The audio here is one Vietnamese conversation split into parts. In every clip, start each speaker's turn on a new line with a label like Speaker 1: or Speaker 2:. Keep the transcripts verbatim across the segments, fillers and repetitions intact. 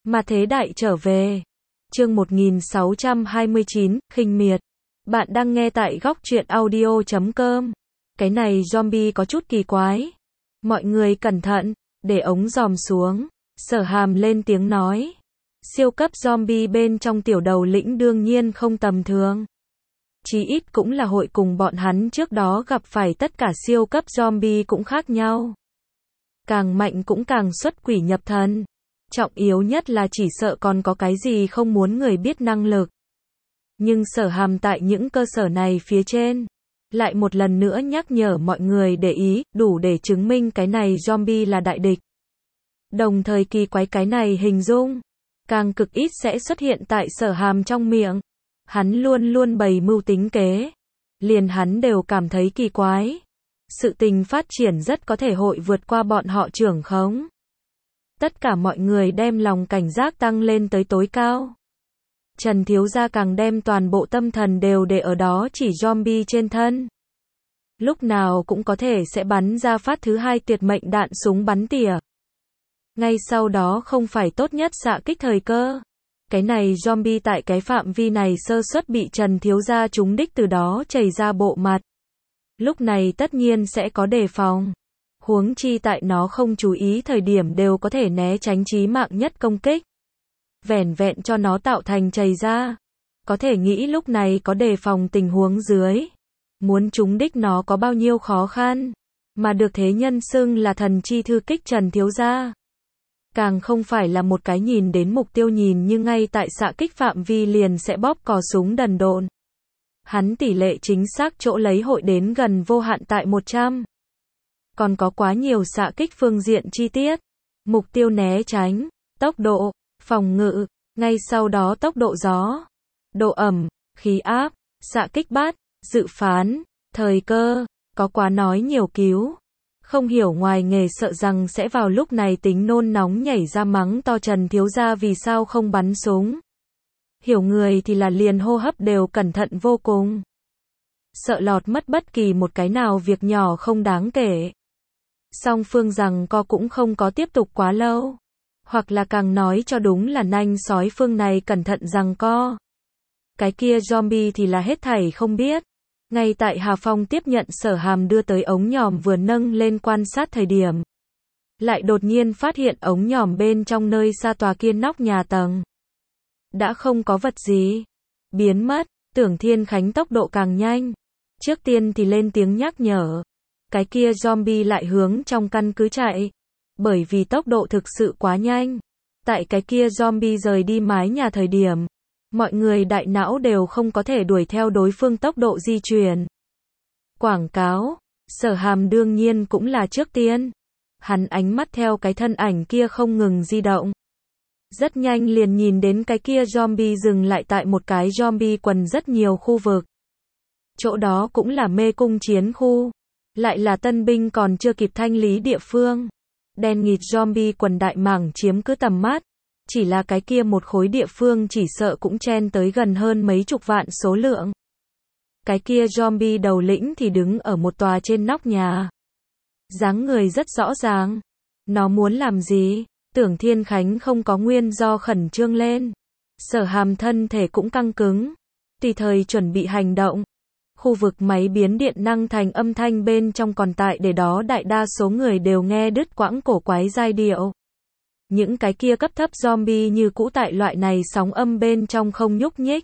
Speaker 1: Mà thế đại trở về. Chương một nghìn sáu trăm hai mươi chín, khinh miệt. Bạn đang nghe tại góc truyện audio chấm com. Cái này zombie có chút kỳ quái. Mọi người cẩn thận, để ống dòm xuống. Sở Hàm lên tiếng nói. Siêu cấp zombie bên trong tiểu đầu lĩnh đương nhiên không tầm thường. Chí ít cũng là hội cùng bọn hắn trước đó gặp phải tất cả siêu cấp zombie cũng khác nhau. Càng mạnh cũng càng xuất quỷ nhập thần. Trọng yếu nhất là chỉ sợ còn có cái gì không muốn người biết năng lực. Nhưng Sở Hàm tại những cơ sở này phía trên, lại một lần nữa nhắc nhở mọi người để ý, đủ để chứng minh cái này zombie là đại địch. Đồng thời kỳ quái cái này hình dung, càng cực ít sẽ xuất hiện tại Sở Hàm trong miệng. Hắn luôn luôn bày mưu tính kế. Liền hắn đều cảm thấy kỳ quái. Sự tình phát triển rất có thể hội vượt qua bọn họ trưởng khống. Tất cả mọi người đem lòng cảnh giác tăng lên tới tối cao. Trần thiếu gia càng đem toàn bộ tâm thần đều để ở đó chỉ zombie trên thân. Lúc nào cũng có thể sẽ bắn ra phát thứ hai tuyệt mệnh đạn súng bắn tỉa. Ngay sau đó không phải tốt nhất xạ kích thời cơ. Cái này zombie tại cái phạm vi này sơ suất bị Trần thiếu gia trúng đích từ đó chảy ra bộ mặt. Lúc này tất nhiên sẽ có đề phòng. Huống chi tại nó không chú ý thời điểm đều có thể né tránh chí mạng nhất công kích. Vẻn vẹn cho nó tạo thành chảy ra. Có thể nghĩ lúc này có đề phòng tình huống dưới. Muốn trúng đích nó có bao nhiêu khó khăn. Mà được thế nhân xưng là thần chi thư kích Trần thiếu gia. Càng không phải là một cái nhìn đến mục tiêu nhìn như ngay tại xạ kích phạm vi liền sẽ bóp cò súng đần độn. Hắn tỷ lệ chính xác chỗ lấy hội đến gần vô hạn tại một trăm. Còn có quá nhiều xạ kích phương diện chi tiết. Mục tiêu né tránh, tốc độ, phòng ngự, ngay sau đó tốc độ gió, độ ẩm, khí áp, xạ kích bắt, dự phán, thời cơ, có quá nói nhiều cứu. Không hiểu ngoài nghề sợ rằng sẽ vào lúc này tính nôn nóng nhảy ra mắng to Trần thiếu gia vì sao không bắn súng. Hiểu người thì là liền hô hấp đều cẩn thận vô cùng. Sợ lọt mất bất kỳ một cái nào việc nhỏ không đáng kể. Song phương rằng co cũng không có tiếp tục quá lâu. Hoặc là càng nói cho đúng là nanh sói phương này cẩn thận rằng co. Cái kia zombie thì là hết thảy không biết. Ngay tại Hà Phong tiếp nhận Sở Hàm đưa tới ống nhòm vừa nâng lên quan sát thời điểm. Lại đột nhiên phát hiện ống nhòm bên trong nơi xa tòa kia nóc nhà tầng. Đã không có vật gì. Biến mất, Tưởng Thiên Khánh tốc độ càng nhanh. Trước tiên thì lên tiếng nhắc nhở. Cái kia zombie lại hướng trong căn cứ chạy. Bởi vì tốc độ thực sự quá nhanh. Tại cái kia zombie rời đi mái nhà thời điểm. Mọi người đại não đều không có thể đuổi theo đối phương tốc độ di chuyển. Quảng cáo, Sở Hàm đương nhiên cũng là trước tiên. Hắn ánh mắt theo cái thân ảnh kia không ngừng di động. Rất nhanh liền nhìn đến cái kia zombie dừng lại tại một cái zombie quần rất nhiều khu vực. Chỗ đó cũng là mê cung chiến khu. Lại là tân binh còn chưa kịp thanh lý địa phương. Đen nghịt zombie quần đại mảng chiếm cứ tầm mắt. Chỉ là cái kia một khối địa phương chỉ sợ cũng chen tới gần hơn mấy chục vạn số lượng. Cái kia zombie đầu lĩnh thì đứng ở một tòa trên nóc nhà. Dáng người rất rõ ràng. Nó muốn làm gì? Tưởng Thiên Khánh không có nguyên do khẩn trương lên. Sở Hàm thân thể cũng căng cứng. Tùy thời chuẩn bị hành động. Khu vực máy biến điện năng thành âm thanh bên trong còn tại để đó đại đa số người đều nghe đứt quãng cổ quái giai điệu. Những cái kia cấp thấp zombie như cũ tại loại này sóng âm bên trong không nhúc nhích.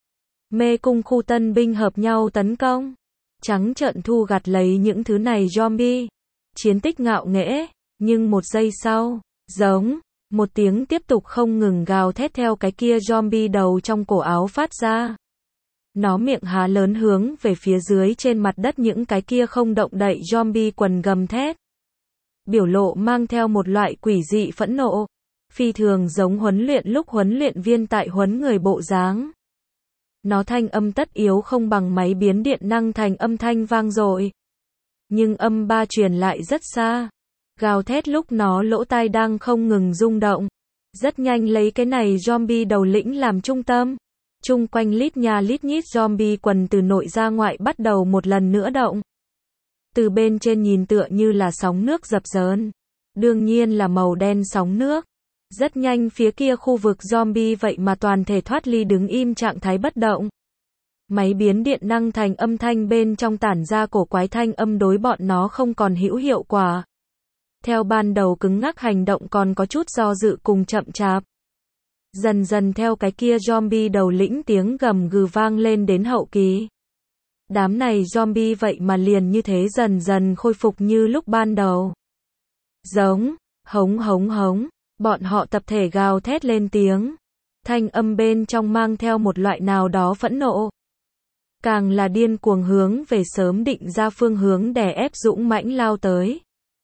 Speaker 1: Mê cung khu tân binh hợp nhau tấn công. Trắng trợn thu gặt lấy những thứ này zombie. Chiến tích ngạo nghễ. Nhưng một giây sau, giống, một tiếng tiếp tục không ngừng gào thét theo cái kia zombie đầu trong cổ áo phát ra. Nó miệng há lớn hướng về phía dưới trên mặt đất những cái kia không động đậy zombie quần gầm thét. Biểu lộ mang theo một loại quỷ dị phẫn nộ. Phi thường giống huấn luyện lúc huấn luyện viên tại huấn người bộ dáng. Nó thanh âm tất yếu không bằng máy biến điện năng thành âm thanh vang dội. Nhưng âm ba truyền lại rất xa. Gào thét lúc nó lỗ tai đang không ngừng rung động. Rất nhanh lấy cái này zombie đầu lĩnh làm trung tâm. Chung quanh lít nha lít nhít zombie quần từ nội ra ngoại bắt đầu một lần nữa động. Từ bên trên nhìn tựa như là sóng nước dập dờn. Đương nhiên là màu đen sóng nước. Rất nhanh phía kia khu vực zombie vậy mà toàn thể thoát ly đứng im trạng thái bất động. Máy biến điện năng thành âm thanh bên trong tản ra cổ quái thanh âm đối bọn nó không còn hữu hiệu quả. Theo ban đầu cứng ngắc hành động còn có chút do dự cùng chậm chạp. Dần dần theo cái kia zombie đầu lĩnh tiếng gầm gừ vang lên đến hậu kỳ. Đám này zombie vậy mà liền như thế dần dần khôi phục như lúc ban đầu. Giống, hống hống hống, bọn họ tập thể gào thét lên tiếng. Thanh âm bên trong mang theo một loại nào đó phẫn nộ. Càng là điên cuồng hướng về sớm định ra phương hướng đè ép dũng mãnh lao tới.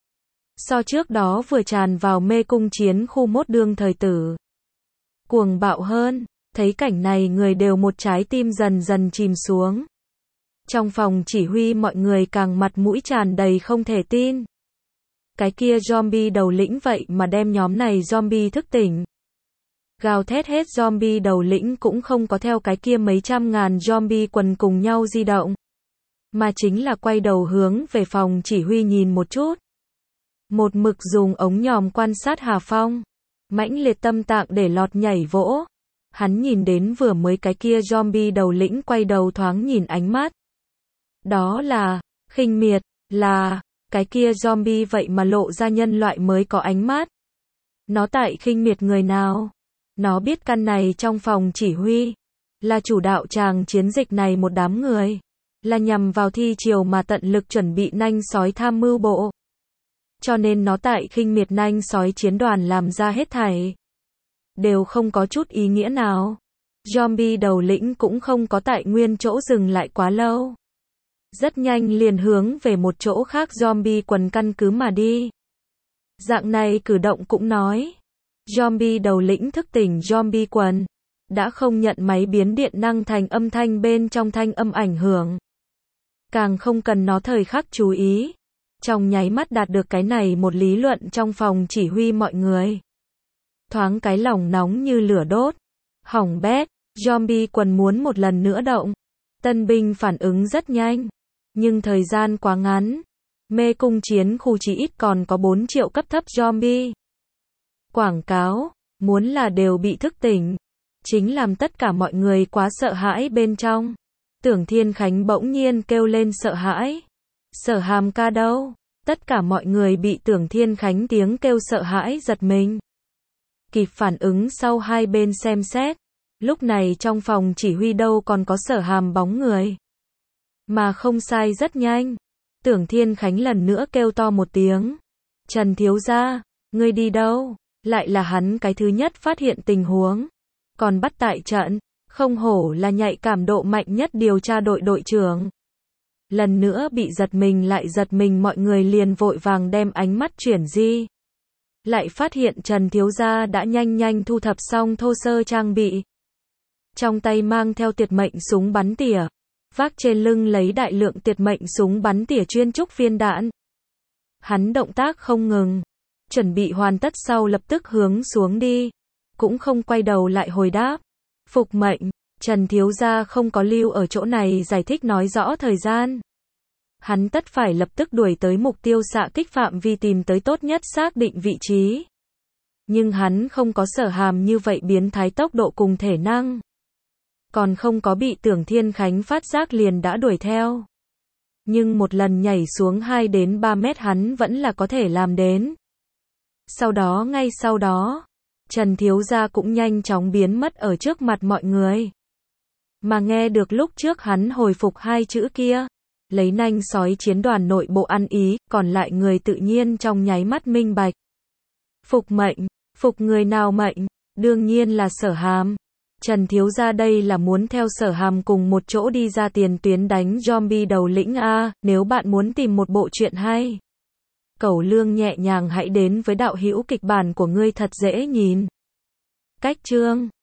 Speaker 1: So trước đó vừa tràn vào mê cung chiến khu mốt đương thời tử. Cuồng bạo hơn, thấy cảnh này người đều một trái tim dần dần chìm xuống. Trong phòng chỉ huy mọi người càng mặt mũi tràn đầy không thể tin. Cái kia zombie đầu lĩnh vậy mà đem nhóm này zombie thức tỉnh. Gào thét hết zombie đầu lĩnh cũng không có theo cái kia mấy trăm ngàn zombie quần cùng nhau di động. Mà chính là quay đầu hướng về phòng chỉ huy nhìn một chút. Một mực dùng ống nhòm quan sát Hà Phong. Mãnh liệt tâm tạng để lọt nhảy vỗ. Hắn nhìn đến vừa mới cái kia zombie đầu lĩnh quay đầu thoáng nhìn ánh mắt. Đó là, khinh miệt, là, cái kia zombie vậy mà lộ ra nhân loại mới có ánh mắt. Nó tại khinh miệt người nào? Nó biết căn này trong phòng chỉ huy. Là chủ đạo tràng chiến dịch này một đám người. Là nhằm vào thi triều mà tận lực chuẩn bị nanh sói tham mưu bộ. Cho nên nó tại khinh miệt nanh sói chiến đoàn làm ra hết thảy. Đều không có chút ý nghĩa nào. Zombie đầu lĩnh cũng không có tại nguyên chỗ dừng lại quá lâu. Rất nhanh liền hướng về một chỗ khác zombie quần căn cứ mà đi. Dạng này cử động cũng nói. Zombie đầu lĩnh thức tỉnh zombie quần. Đã không nhận máy biến điện năng thành âm thanh bên trong thanh âm ảnh hưởng. Càng không cần nó thời khắc chú ý. Trong nháy mắt đạt được cái này một lý luận trong phòng chỉ huy mọi người. Thoáng cái lòng nóng như lửa đốt. Hỏng bét, zombie quần muốn một lần nữa động. Tân binh phản ứng rất nhanh. Nhưng thời gian quá ngắn. Mê cung chiến khu chỉ ít còn có bốn triệu cấp thấp zombie. Quảng cáo, muốn là đều bị thức tỉnh. Chính làm tất cả mọi người quá sợ hãi bên trong. Tưởng Thiên Khánh bỗng nhiên kêu lên sợ hãi. Sở Hàm ca đâu? Tất cả mọi người bị Tưởng Thiên Khánh tiếng kêu sợ hãi giật mình. Kịp phản ứng sau hai bên xem xét. Lúc này trong phòng chỉ huy đâu còn có Sở Hàm bóng người. Mà không sai rất nhanh. Tưởng Thiên Khánh lần nữa kêu to một tiếng. Trần thiếu gia, ngươi đi đâu? Lại là hắn cái thứ nhất phát hiện tình huống. Còn bắt tại trận, không hổ là nhạy cảm độ mạnh nhất điều tra đội đội trưởng. Lần nữa bị giật mình lại giật mình mọi người liền vội vàng đem ánh mắt chuyển di. Lại phát hiện Trần thiếu gia đã nhanh nhanh thu thập xong thô sơ trang bị. Trong tay mang theo tiệt mệnh súng bắn tỉa. Vác trên lưng lấy đại lượng tiệt mệnh súng bắn tỉa chuyên trúc viên đạn. Hắn động tác không ngừng. Chuẩn bị hoàn tất sau lập tức hướng xuống đi. Cũng không quay đầu lại hồi đáp. Phục mệnh, Trần thiếu gia không có lưu ở chỗ này giải thích nói rõ thời gian. Hắn tất phải lập tức đuổi tới mục tiêu xạ kích phạm vi tìm tới tốt nhất xác định vị trí. Nhưng hắn không có Sở Hàm như vậy biến thái tốc độ cùng thể năng. Còn không có bị Tưởng Thiên Khánh phát giác liền đã đuổi theo. Nhưng một lần nhảy xuống hai đến ba mét hắn vẫn là có thể làm đến. Sau đó ngay sau đó, Trần thiếu gia cũng nhanh chóng biến mất ở trước mặt mọi người. Mà nghe được lúc trước hắn hồi phục hai chữ kia, lấy nanh sói chiến đoàn nội bộ ăn ý, còn lại người tự nhiên trong nháy mắt minh bạch. Phục mệnh, phục người nào mệnh, đương nhiên là Sở Hàm. Trần thiếu gia đây là muốn theo Sở Hàm cùng một chỗ đi ra tiền tuyến đánh zombie đầu lĩnh a, nếu bạn muốn tìm một bộ truyện hay. Cẩu Lương nhẹ nhàng hãy đến với đạo hữu kịch bản của ngươi thật dễ nhìn. Cách chương